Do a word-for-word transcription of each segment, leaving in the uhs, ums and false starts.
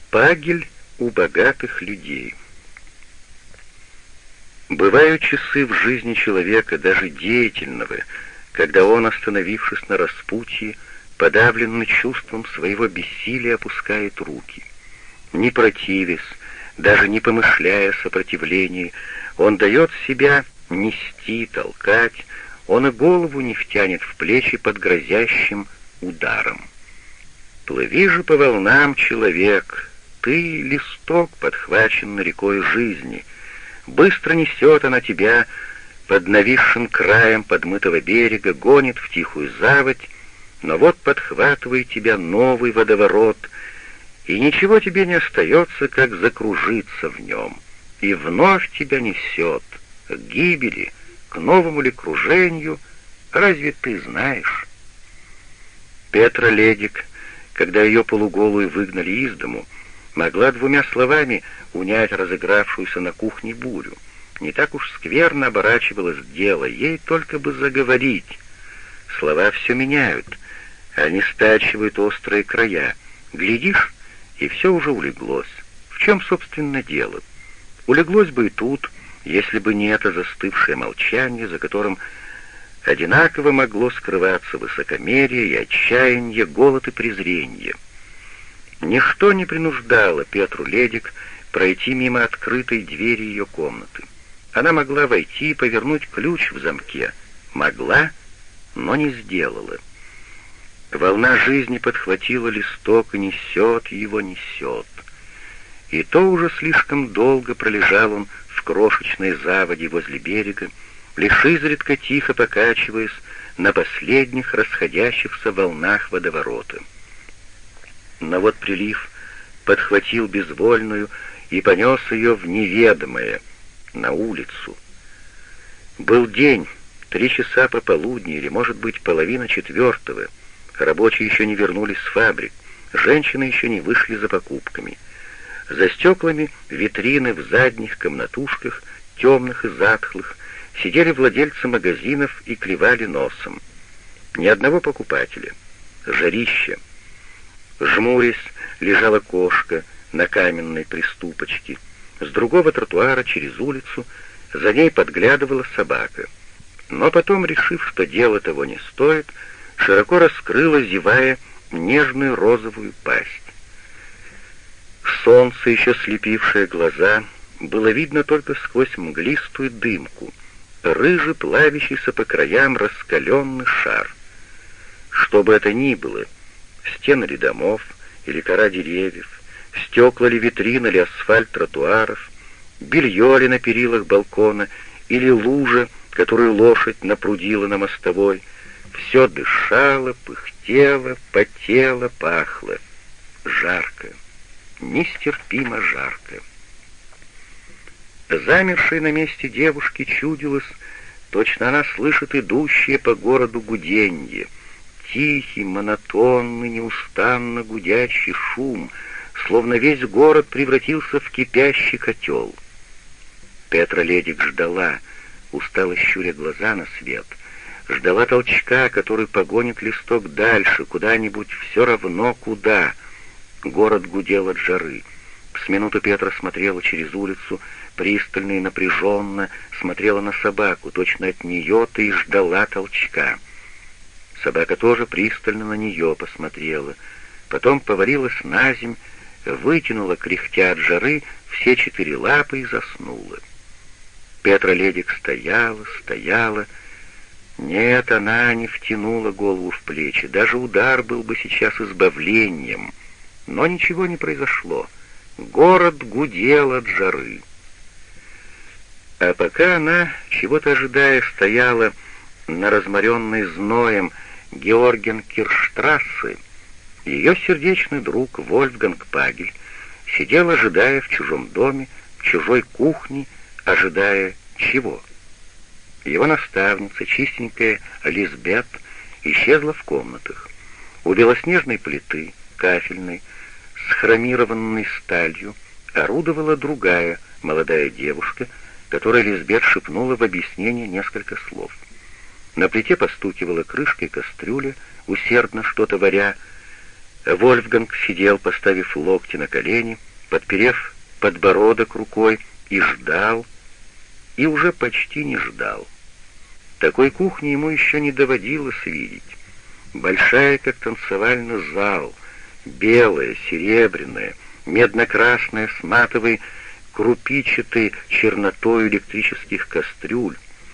Пагель у богатых людей. Бывают часы в жизни человека, даже деятельного, когда он, остановившись на распутье, подавленный чувством своего бессилия, опускает руки. Не противясь, даже не помышляя о сопротивлении, он дает себя нести, толкать, он и голову не втянет в плечи под грозящим ударом. Плыви же по волнам, человек, ты — листок, подхваченный рекой жизни. Быстро несет она тебя под нависшим краем подмытого берега, гонит в тихую заводь, но вот подхватывает тебя новый водоворот, и ничего тебе не остается, как закружиться в нем, и вновь тебя несет к гибели, к новому ли кружению, разве ты знаешь? Петра Ледик, когда ее полуголую выгнали из дому, могла двумя словами унять разыгравшуюся на кухне бурю. Не так уж скверно оборачивалось дело, ей только бы заговорить. Слова все меняют, они стачивают острые края. Глядишь, и все уже улеглось. В чем, собственно, дело? Улеглось бы и тут, если бы не это застывшее молчание, за которым одинаково могло скрываться высокомерие и отчаяние, голод и презрение. Ничто не принуждало Петру Ледик пройти мимо открытой двери ее комнаты. Она могла войти и повернуть ключ в замке. Могла, но не сделала. Волна жизни подхватила листок и несет его, несет. И то уже слишком долго пролежал он в крошечной заводе возле берега, лишь изредка тихо покачиваясь на последних расходящихся волнах водоворота. Но вот прилив подхватил безвольную и понес ее в неведомое, на улицу. Был день, три часа пополудни, или, может быть, половина четвертого. Рабочие еще не вернулись с фабрик, женщины еще не вышли за покупками. За стеклами витрины в задних комнатушках, темных и затхлых, сидели владельцы магазинов и клевали носом. Ни одного покупателя. Жарище. Жмурясь, лежала кошка на каменной приступочке. С другого тротуара через улицу за ней подглядывала собака. Но потом, решив, что дело того не стоит, широко раскрыла, зевая, нежную розовую пасть. Солнце, еще слепившее глаза, было видно только сквозь мглистую дымку, рыжий, плавящийся по краям раскаленный шар. Что бы это ни было, стены ли домов, или кора деревьев, стекла ли витрин, или асфальт тротуаров, белье ли на перилах балкона, или лужа, которую лошадь напрудила на мостовой, все дышало, пыхтело, потело, пахло. Жарко, нестерпимо жарко. Замершей на месте девушки чудилось, точно она слышит идущее по городу гуденье, тихий, монотонный, неустанно гудящий шум, словно весь город превратился в кипящий котел. Петра Ледик ждала, устало щуря глаза на свет, ждала толчка, который погонит листок дальше, куда-нибудь, все равно куда. Город гудел от жары. С минуту Петра смотрела через улицу, пристально и напряженно смотрела на собаку, точно от нее-то и ждала толчка. Собака тоже пристально на нее посмотрела, потом повалилась наземь, вытянула, кряхтя от жары, все четыре лапы и заснула. Петра Ледик стояла, стояла. Нет, она не втянула голову в плечи, даже удар был бы сейчас избавлением. Но ничего не произошло. Город гудел от жары. А пока она, чего-то ожидая, стояла на разморенной зноем Георгенкирштрассе, ее сердечный друг Вольфганг Пагель сидел, ожидая в чужом доме, в чужой кухне, ожидая чего? Его наставница, чистенькая Лизбет, исчезла в комнатах. У белоснежной плиты, кафельной, с хромированной сталью, орудовала другая молодая девушка, которой Лизбет шепнула в объяснение несколько слов. На плите постукивала крышкой кастрюля, усердно что-то варя. Вольфганг сидел, поставив локти на колени, подперев подбородок рукой, и ждал, и уже почти не ждал. Такой кухни ему еще не доводилось видеть. Большая, как танцевальный зал, белая, серебряная, медно-красная, с матовой, крупичатой чернотой электрических кастрюль.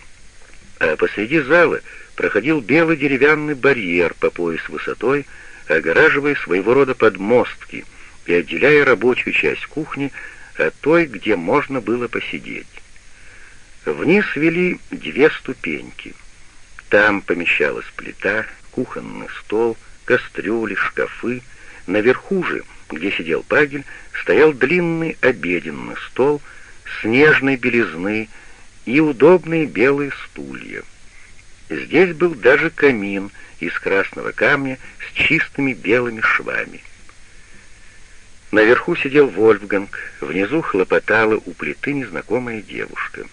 А посреди зала проходил белый деревянный барьер по пояс высотой, огораживая своего рода подмостки и отделяя рабочую часть кухни от той, где можно было посидеть. Вниз вели две ступеньки. Там помещалась плита, кухонный стол, кастрюли, шкафы. Наверху же, где сидел Пагель, стоял длинный обеденный стол с нежной белизны и удобные белые стулья. Здесь был даже камин из красного камня с чистыми белыми швами. Наверху сидел Вольфганг, внизу хлопотала у плиты незнакомая девушка.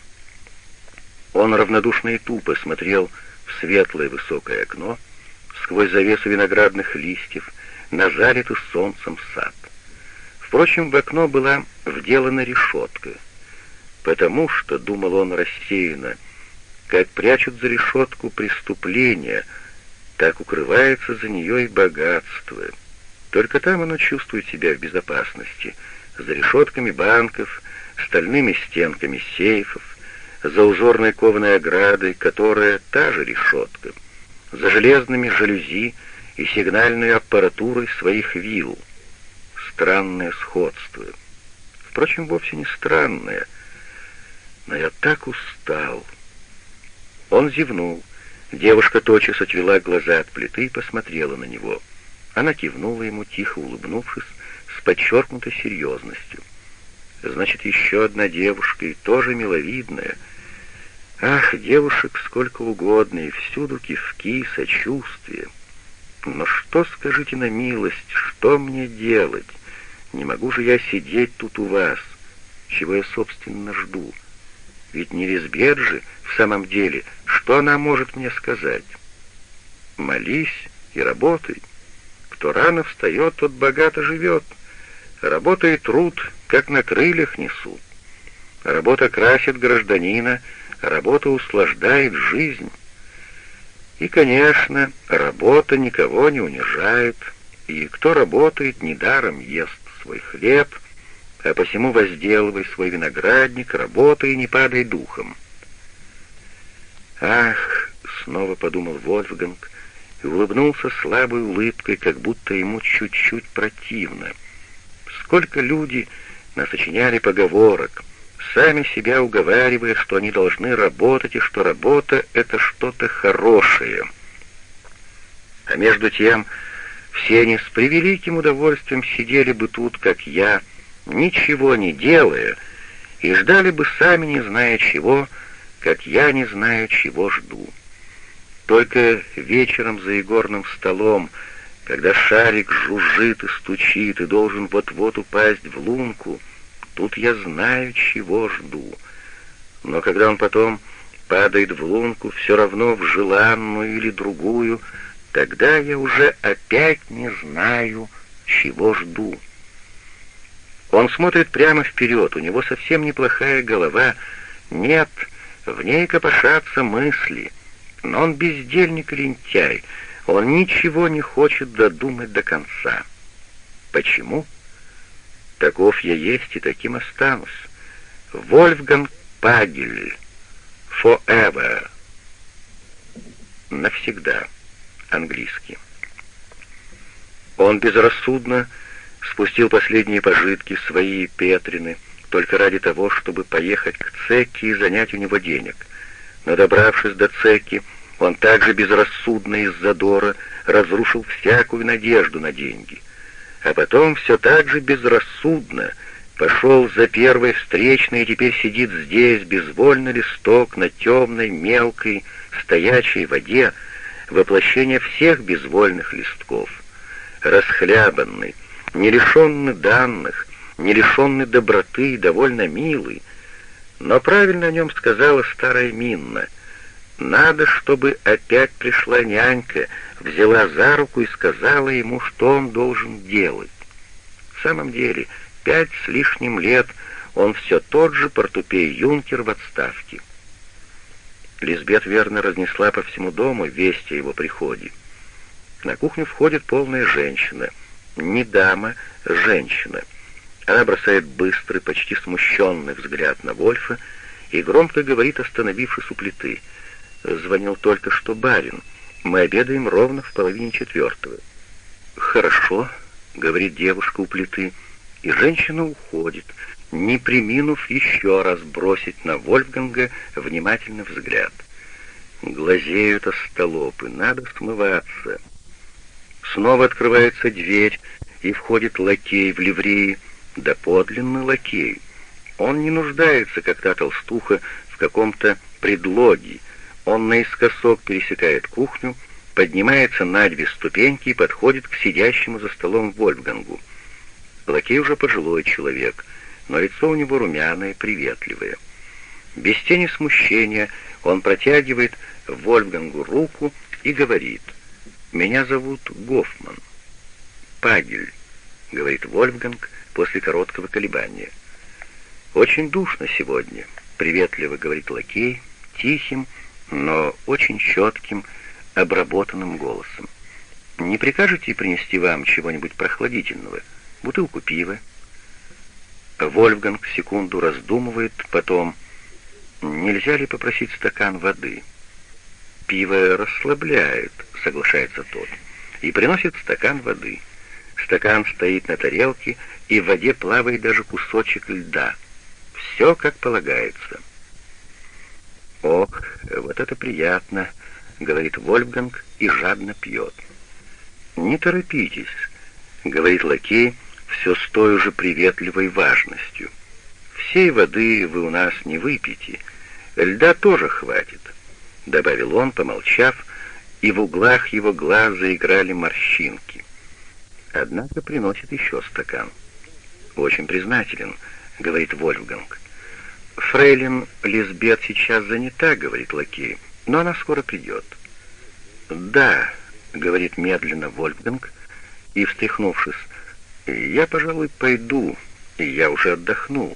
Он равнодушно и тупо смотрел в светлое высокое окно, сквозь завесу виноградных листьев, на залитый солнцем сад. Впрочем, в окно была вделана решетка, потому что, думал он рассеянно, как прячут за решетку преступления, так укрывается за нее и богатство. Только там оно чувствует себя в безопасности, за решетками банков, стальными стенками сейфов, за узорной кованой оградой, которая та же решетка, за железными жалюзи и сигнальной аппаратурой своих вилл. Странное сходство. Впрочем, вовсе не странное. Но я так устал. Он зевнул. Девушка тотчас отвела глаза от плиты и посмотрела на него. Она кивнула ему, тихо улыбнувшись, с подчеркнутой серьезностью. Значит, еще одна девушка, и тоже миловидная. Ах, девушек сколько угодно, и всюду кивки, сочувствие. Но что, скажите на милость, что мне делать? Не могу же я сидеть тут у вас. Чего я, собственно, жду? Ведь не Лизбет же, в самом деле, что она может мне сказать? Молись и работай. Кто рано встает, тот богато живет. Работа и труд, как на крыльях несут. Работа красит гражданина, работа услаждает жизнь. И, конечно, работа никого не унижает, и кто работает, недаром ест свой хлеб, а посему возделывай свой виноградник, работай и не падай духом. Ах, снова подумал Вольфганг, и улыбнулся слабой улыбкой, как будто ему чуть-чуть противно. Сколько люди насочиняли поговорок, сами себя уговаривая, что они должны работать, и что работа — это что-то хорошее. А между тем все они с превеликим удовольствием сидели бы тут, как я, ничего не делая, и ждали бы сами, не зная чего, как я не знаю, чего жду. Только вечером за игорным столом, когда шарик жужжит и стучит и должен вот-вот упасть в лунку, тут я знаю, чего жду. Но когда он потом падает в лунку, все равно в желанную или другую, тогда я уже опять не знаю, чего жду. Он смотрит прямо вперед, у него совсем неплохая голова. Нет, в ней копошатся мысли. Но он бездельник и лентяй, он ничего не хочет додумать до конца. Почему? Таков я есть и таким останусь. Вольфганг Пагель. Forever. Навсегда. Английский. Он безрассудно спустил последние пожитки, свои и Петрины, только ради того, чтобы поехать к Цекке и занять у него денег. Но, добравшись до Цекки, он также безрассудно из задора разрушил всякую надежду на деньги. А потом все так же безрассудно пошел за первой встречной и теперь сидит здесь, безвольный листок на темной, мелкой, стоячей воде, воплощение всех безвольных листков, расхлябанный, не лишенный данных, не лишенный доброты, довольно милый. Но правильно о нем сказала старая Минна: Надо, чтобы опять пришла нянька, взяла за руку и сказала ему, что он должен делать. В самом деле, пять с лишним лет он все тот же портупей-юнкер в отставке. Лизбет верно разнесла по всему дому весть о его приходе. На кухню входит полная женщина. Не дама, женщина. Она бросает быстрый, почти смущенный взгляд на Вольфа и громко говорит, остановившись у плиты: «Звонил только что барин. Мы обедаем ровно в половине четвертого». «Хорошо», — говорит девушка у плиты, и женщина уходит, не преминув еще раз бросить на Вольфганга внимательный взгляд. Глазеют остолопы, надо смываться. Снова открывается дверь, и входит лакей в ливреи, да подлинный лакей. Он не нуждается, как та толстуха, в каком-то предлоге. Он наискосок пересекает кухню, поднимается на две ступеньки и подходит к сидящему за столом Вольфгангу. Лакей уже пожилой человек, но лицо у него румяное, приветливое. Без тени смущения он протягивает Вольфгангу руку и говорит: «Меня зовут Гофман». «Пагель», — говорит Вольфганг после короткого колебания. «Очень душно сегодня», — приветливо говорит лакей, тихим, но очень четким, обработанным голосом. «Не прикажете принести вам чего-нибудь прохладительного? Бутылку пива?» Вольфганг секунду раздумывает, потом: «Нельзя ли попросить стакан воды?» «Пиво расслабляет», — соглашается тот, и приносит стакан воды. Стакан стоит на тарелке, и в воде плавает даже кусочек льда. Все как полагается. «Ох, вот это приятно», — говорит Вольфганг и жадно пьет. «Не торопитесь», — говорит лакей все с той же приветливой важностью. «Всей воды вы у нас не выпьете, льда тоже хватит», — добавил он, помолчав, и в углах его глаз заиграли морщинки. Однако приносит еще стакан. «Очень признателен», — говорит Вольфганг. «Фрейлин Лизбет сейчас занята», — говорит лакей, — «но она скоро придет». «Да», — говорит медленно Вольфганг, и, встряхнувшись: «Я, пожалуй, пойду, и я уже отдохнул».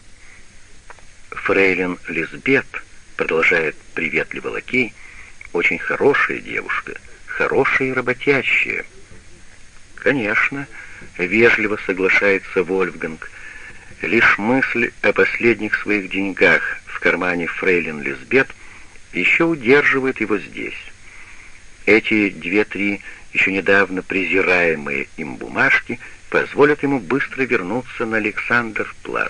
«Фрейлин Лизбет», — продолжает приветливо лакей, — «очень хорошая девушка, хорошая и работящая». «Конечно», — вежливо соглашается Вольфганг. Лишь мысль о последних своих деньгах в кармане фрейлин Лизбет еще удерживает его здесь. Эти две-три еще недавно презираемые им бумажки позволят ему быстро вернуться на Александр-плац.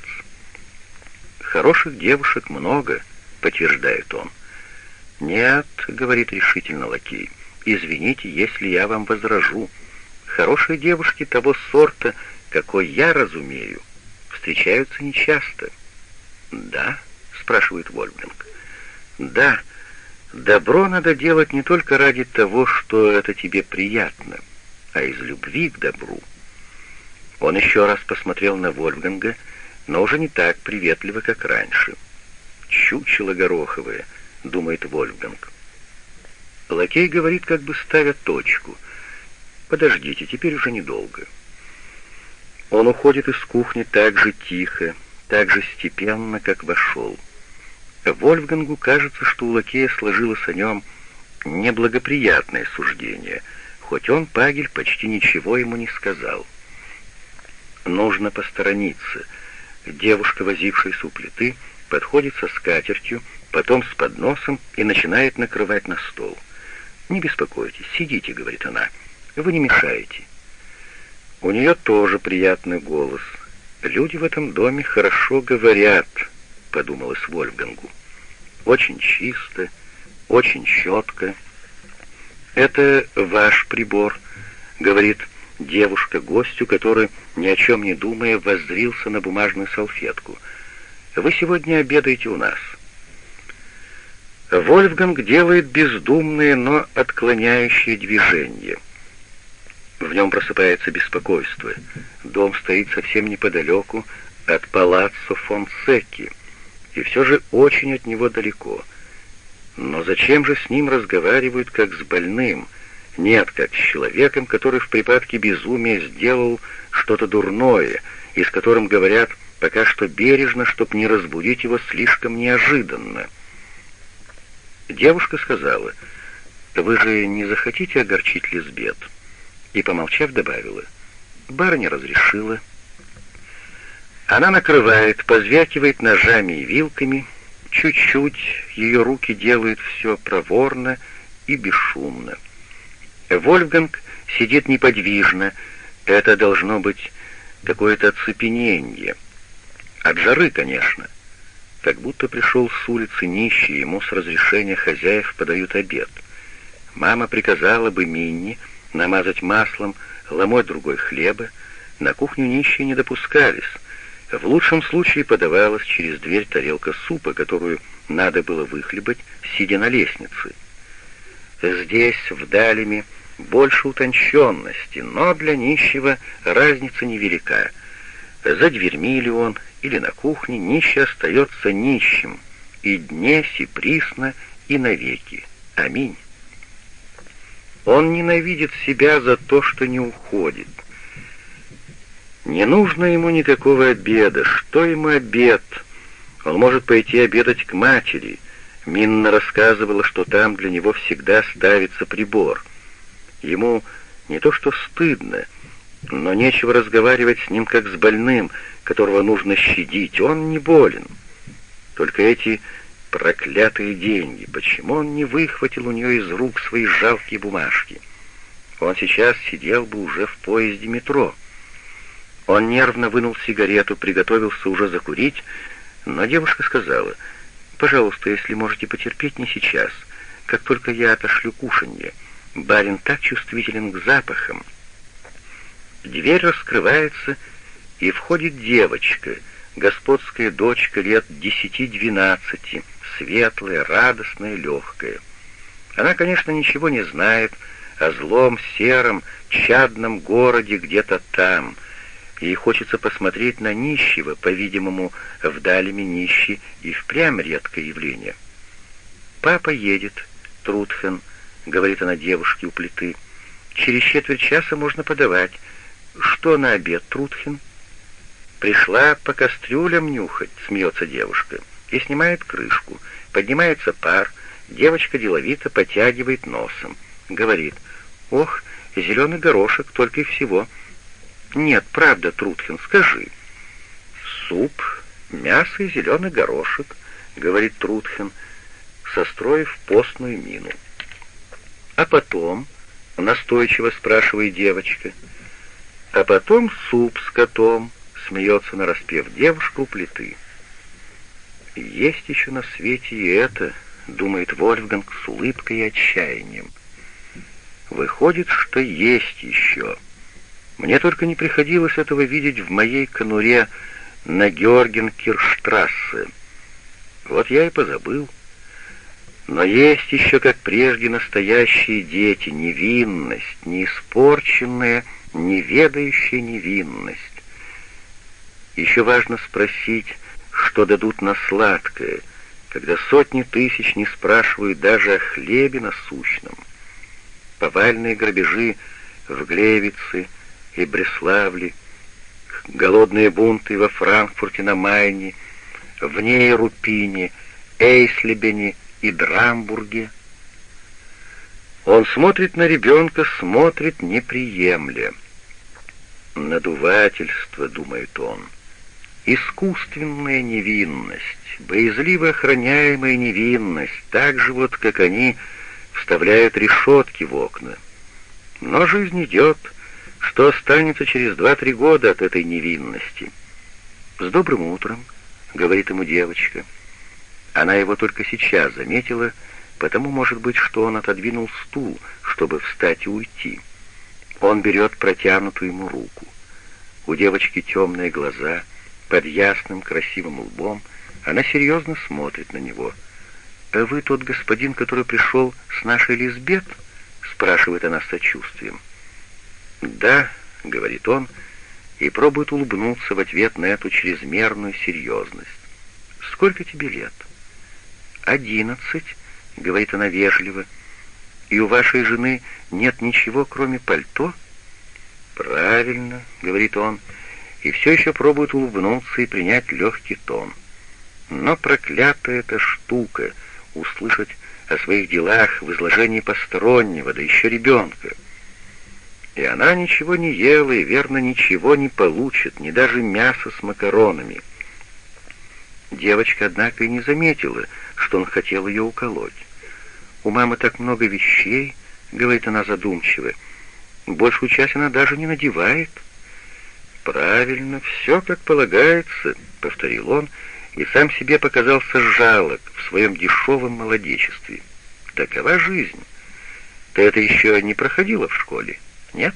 «Хороших девушек много», — подтверждает он. «Нет», — говорит решительно лакей, — «извините, если я вам возражу. Хорошие девушки того сорта, какой я разумею, встречаются нечасто». «Да?» — спрашивает Вольфганг. «Да, добро надо делать не только ради того, что это тебе приятно, а из любви к добру». Он еще раз посмотрел на Вольфганга, но уже не так приветливо, как раньше. «Чучело гороховое», — думает Вольфганг. Лакей говорит, как бы ставя точку: «Подождите, теперь уже недолго». Он уходит из кухни так же тихо, так же степенно, как вошел. Вольфгангу кажется, что у лакея сложилось о нем неблагоприятное суждение, хоть он, Пагель, почти ничего ему не сказал. Нужно посторониться. Девушка, возившаяся у плиты, подходит со скатертью, потом с подносом и начинает накрывать на стол. «Не беспокойтесь, сидите», — говорит она, — «вы не мешаете». У нее тоже приятный голос. «Люди в этом доме хорошо говорят», — подумалось Вольфгангу. «Очень чисто, очень четко». «Это ваш прибор», — говорит девушка гостю, который, ни о чем не думая, воззрился на бумажную салфетку. «Вы сегодня обедаете у нас». Вольфганг делает бездумные, но отклоняющие движения. В нем просыпается беспокойство. Дом стоит совсем неподалеку от палаццо фон Секки, и все же очень от него далеко. Но зачем же с ним разговаривают как с больным? Нет, как с человеком, который в припадке безумия сделал что-то дурное, и с которым говорят пока что бережно, чтоб не разбудить его слишком неожиданно. Девушка сказала: «Вы же не захотите огорчить Лизбет?» И, помолчав, добавила: «Барыня разрешила». Она накрывает, позвякивает ножами и вилками, чуть-чуть, ее руки делают все проворно и бесшумно. Вольфганг сидит неподвижно, это должно быть какое-то оцепенение. От жары, конечно. Как будто пришел с улицы нищий, ему с разрешения хозяев подают обед. Мама приказала бы Минни намазать маслом ломоть другой хлеба, на кухню нищие не допускались. В лучшем случае подавалась через дверь тарелка супа, которую надо было выхлебать, сидя на лестнице. Здесь, в Далеме, больше утонченности, но для нищего разница невелика. За дверьми ли он, или на кухне, нищий остается нищим, и днесь, и присно, и навеки. Аминь. Он ненавидит себя за то, что не уходит. Не нужно ему никакого обеда. Что ему обед? Он может пойти обедать к матери. Минна рассказывала, что там для него всегда ставится прибор. Ему не то что стыдно, но нечего разговаривать с ним как с больным, которого нужно щадить. Он не болен. Только эти проклятые деньги. Почему он не выхватил у нее из рук свои жалкие бумажки? Он сейчас сидел бы уже в поезде метро. Он нервно вынул сигарету, приготовился уже закурить, но девушка сказала: «Пожалуйста, если можете потерпеть, не сейчас, как только я отошлю кушанье. Барин так чувствителен к запахам». Дверь раскрывается, и входит девочка, господская дочка лет десяти-двенадцати, светлая, радостная, легкая. Она, конечно, ничего не знает о злом, сером, чадном городе где-то там. Ей хочется посмотреть на нищего, по-видимому, в Далеме нищий и впрямь редкое явление. «Папа едет, Трутхен», — говорит она девушке у плиты. «Через четверть часа можно подавать. Что на обед, Трутхен?» «Пришла по кастрюлям нюхать», — смеется девушка, и снимает крышку. Поднимается пар, девочка деловито потягивает носом. Говорит: «Ох, зеленый горошек, только и всего». «Нет, правда, Трутхен, скажи». «Суп, мясо и зеленый горошек», — говорит Трутхен, состроив постную мину. «А потом?» — настойчиво спрашивает девочка. «А потом суп с котом», — смеется нараспев девушка у плиты. «Есть еще на свете и это», — думает Вольфганг с улыбкой и отчаянием. «Выходит, что есть еще. Мне только не приходилось этого видеть в моей конуре на Георгенкирштрассе. Вот я и позабыл. Но есть еще, как прежде, настоящие дети, невинность, неиспорченная, неведающая невинность. Еще важно спросить, что дадут на сладкое, когда сотни тысяч не спрашивают даже о хлебе насущном. Повальные грабежи в Глевице и Бреславле, голодные бунты во Франкфурте на Майне, в Нейрупине, Эйслебене и Драмбурге. Он смотрит на ребенка, смотрит, не приемля. «Надувательство», — думает он, — «искусственная невинность, боязливо охраняемая невинность, так же вот, как они вставляют решетки в окна. Но жизнь идет. Что останется через два-три года от этой невинности?» «С добрым утром», — говорит ему девочка. Она его только сейчас заметила, потому, может быть, что он отодвинул стул, чтобы встать и уйти. Он берет протянутую ему руку. У девочки темные глаза, под ясным красивым лбом. Она серьезно смотрит на него. «Вы тот господин, который пришел с нашей Лизбет?» — спрашивает она с сочувствием. «Да», — говорит он, и пробует улыбнуться в ответ на эту чрезмерную серьезность. «Сколько тебе лет?» «Одиннадцать. — говорит она вежливо. «И у вашей жены нет ничего, кроме пальто?» «Правильно», — говорит он, и все еще пробует улыбнуться и принять легкий тон. Но проклятая эта штука — услышать о своих делах в изложении постороннего, да еще ребенка. И она ничего не ела, и, верно, ничего не получит, ни даже мясо с макаронами. Девочка, однако, и не заметила, что он хотел ее уколоть. «У мамы так много вещей», — говорит она задумчиво, — «большую часть она даже не надевает». «Правильно, все как полагается», — повторил он, и сам себе показался жалок в своем дешевом молодечестве. «Такова жизнь. Ты это еще не проходила в школе, нет?»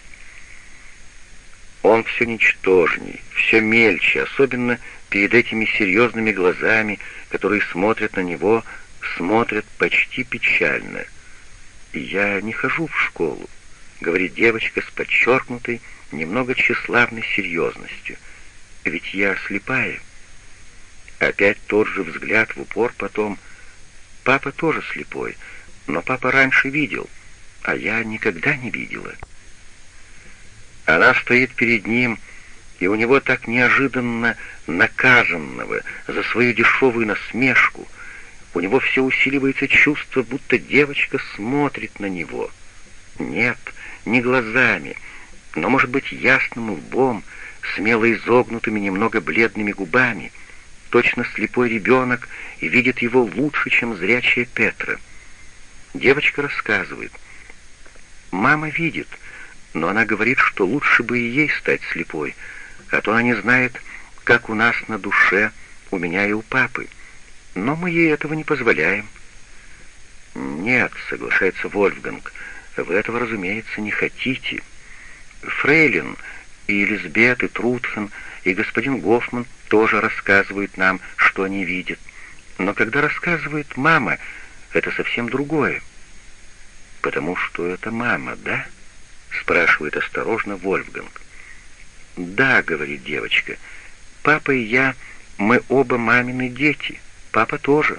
Он все ничтожней, все мельче, особенно перед этими серьезными глазами, которые смотрят на него, смотрят почти печально. «Я не хожу в школу», — говорит девочка с подчеркнутой, немного тщеславной серьезностью. «Ведь я слепая». Опять тот же взгляд в упор, потом: «Папа тоже слепой, но папа раньше видел, а я никогда не видела». Она стоит перед ним, и у него так неожиданно наказанного за свою дешевую насмешку, у него все усиливается чувство, будто девочка смотрит на него. Нет, не глазами, но, может быть, ясным лбом, смело изогнутыми, немного бледными губами, точно слепой ребенок, и видит его лучше, чем зрячая Петра. Девочка рассказывает. «Мама видит, но она говорит, что лучше бы и ей стать слепой, а то она не знает, как у нас на душе, у меня и у папы. Но мы ей этого не позволяем». «Нет», — соглашается Вольфганг, — «вы этого, разумеется, не хотите. Фрейлин и Элизабет, и Трутхен, и господин Гофман тоже рассказывают нам, что они видят. Но когда рассказывает мама, это совсем другое». «Потому что это мама, да?» — спрашивает осторожно Вольфганг. «Да», — говорит девочка, — «папа и я, мы оба мамины дети, папа тоже».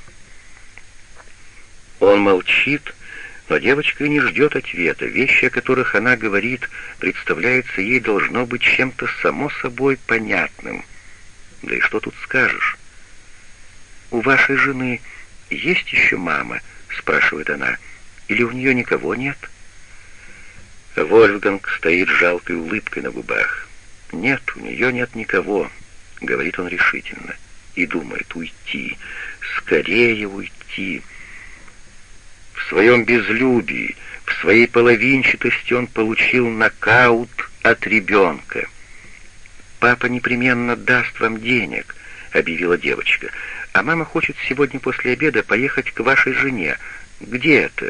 Он молчит, но девочка и не ждет ответа. Вещи, о которых она говорит, представляются ей должно быть чем-то само собой понятным. Да и что тут скажешь? «У вашей жены есть еще мама?» — спрашивает она. «Или у нее никого нет?» Вольфганг стоит с жалкой улыбкой на губах. «Нет, у нее нет никого», — говорит он решительно, и думает: уйти, скорее уйти. В своем безлюбии, в своей половинчатости он получил нокаут от ребенка. «Папа непременно даст вам денег», — объявила девочка, «а мама хочет сегодня после обеда поехать к вашей жене. Где это?»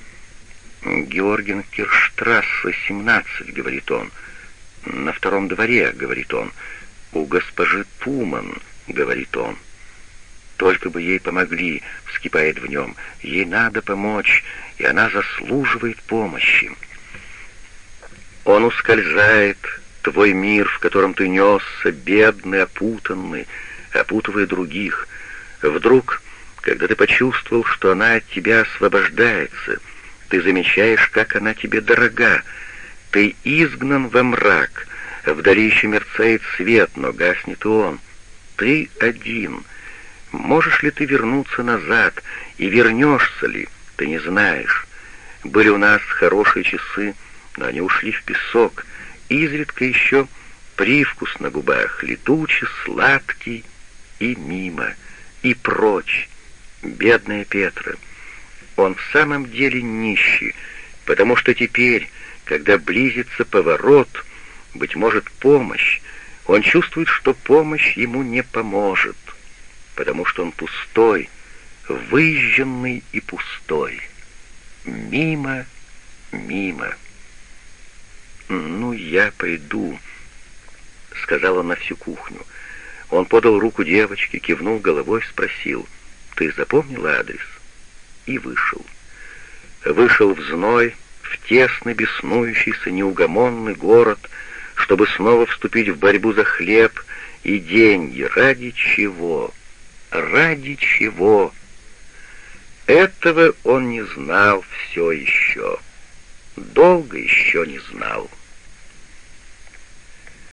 «Георгенкирштрассе, семнадцать», — говорит он. «На втором дворе», — говорит он. «У госпожи Туман», — говорит он. «Только бы ей помогли», — вскипает в нем. «Ей надо помочь, и она заслуживает помощи». Он ускользает, твой мир, в котором ты несся, бедный, опутанный, опутывая других. Вдруг, когда ты почувствовал, что она от тебя освобождается, ты замечаешь, как она тебе дорога. Ты изгнан во мрак, вдали еще мерцает свет, но гаснет и он. Ты один. Можешь ли ты вернуться назад, и вернешься ли, ты не знаешь. Были у нас хорошие часы, но они ушли в песок. Изредка еще привкус на губах, летучий, сладкий, и мимо, и прочь. Бедная Петра. Он в самом деле нищий, потому что теперь, когда близится поворот, быть может, помощь, он чувствует, что помощь ему не поможет, потому что он пустой, выжженный и пустой. Мимо, мимо. «Ну, я пойду», — сказал он на всю кухню. Он подал руку девочке, кивнул головой, спросил: «Ты запомнила адрес?» И вышел. Вышел в зной, в тесный, беснующийся, неугомонный город, чтобы снова вступить в борьбу за хлеб и деньги. Ради чего? Ради чего? Этого он не знал все еще, долго еще не знал.